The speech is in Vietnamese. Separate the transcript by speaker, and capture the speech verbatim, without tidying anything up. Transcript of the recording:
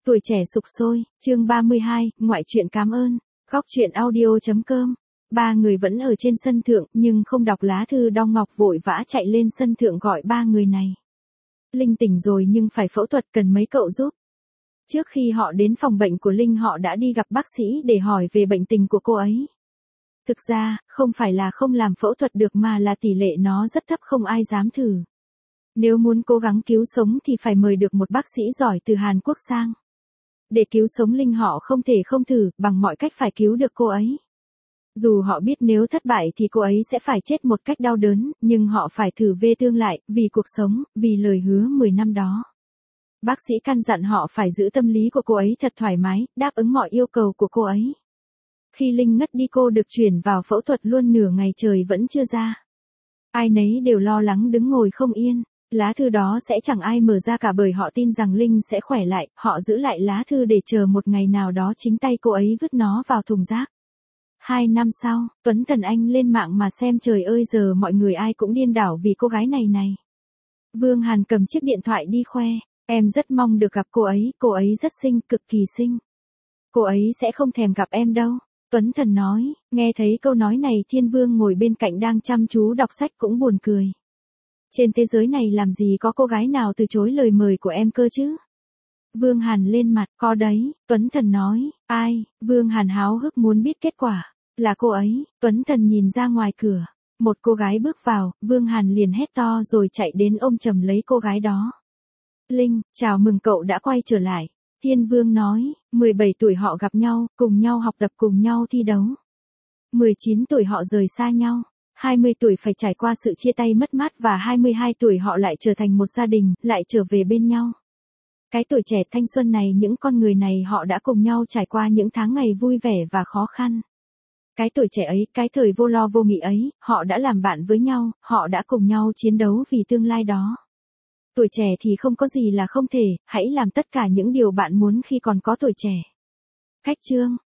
Speaker 1: Tuổi trẻ sục sôi, chương ba mươi hai, ngoại truyện cảm ơn. Góc truyện audio.com. Ba người vẫn ở trên sân thượng, nhưng không đọc lá thư. Đong Ngọc vội vã chạy lên sân thượng gọi ba người này. Linh tỉnh rồi nhưng phải phẫu thuật, cần mấy cậu giúp. Trước khi họ đến phòng bệnh của Linh, họ đã đi gặp bác sĩ để hỏi về bệnh tình của cô ấy. Thực ra, không phải là không làm phẫu thuật được mà là tỷ lệ nó rất thấp, không ai dám thử. Nếu muốn cố gắng cứu sống thì phải mời được một bác sĩ giỏi từ Hàn Quốc sang. Để cứu sống Linh, họ không thể không thử, bằng mọi cách phải cứu được cô ấy. Dù họ biết nếu thất bại thì cô ấy sẽ phải chết một cách đau đớn, nhưng họ phải thử về tương lại, vì cuộc sống, vì lời hứa mười năm đó. Bác sĩ căn dặn họ phải giữ tâm lý của cô ấy thật thoải mái, đáp ứng mọi yêu cầu của cô ấy. Khi Linh ngất đi, cô được chuyển vào phẫu thuật luôn, nửa ngày trời vẫn chưa ra. Ai nấy đều lo lắng đứng ngồi không yên. Lá thư đó sẽ chẳng ai mở ra cả, bởi họ tin rằng Linh sẽ khỏe lại. Họ giữ lại lá thư để chờ một ngày nào đó chính tay cô ấy vứt nó vào thùng rác. Hai năm sau, Tuấn Thần Anh lên mạng mà xem, trời ơi, giờ mọi người ai cũng điên đảo vì cô gái này này. Vương Hàn cầm chiếc điện thoại đi khoe, em rất mong được gặp cô ấy, cô ấy rất xinh, cực kỳ xinh. Cô ấy sẽ không thèm gặp em đâu. Tuấn Thần nói. Nghe thấy câu nói này, Thiên Vương ngồi bên cạnh đang chăm chú đọc sách cũng buồn cười. Trên thế giới này làm gì có cô gái nào từ chối lời mời của em cơ chứ? Vương Hàn lên mặt, có đấy, Tuấn Thần nói. Ai? Vương Hàn háo hức muốn biết kết quả. Là cô ấy. Tuấn Thần nhìn ra ngoài cửa. Một cô gái bước vào, Vương Hàn liền hét to rồi chạy đến ôm chầm lấy cô gái đó. Linh, chào mừng cậu đã quay trở lại. Thiên Vương nói. mười bảy tuổi họ gặp nhau, cùng nhau học tập, cùng nhau thi đấu. mười chín tuổi họ rời xa nhau. hai mươi tuổi phải trải qua sự chia tay mất mát, và hai mươi hai tuổi họ lại trở thành một gia đình, lại trở về bên nhau. Cái tuổi trẻ thanh xuân này, những con người này họ đã cùng nhau trải qua những tháng ngày vui vẻ và khó khăn. Cái tuổi trẻ ấy, cái thời vô lo vô nghĩ ấy, họ đã làm bạn với nhau, họ đã cùng nhau chiến đấu vì tương lai đó. Tuổi trẻ thì không có gì là không thể, hãy làm tất cả những điều bạn muốn khi còn có tuổi trẻ. Cách chương.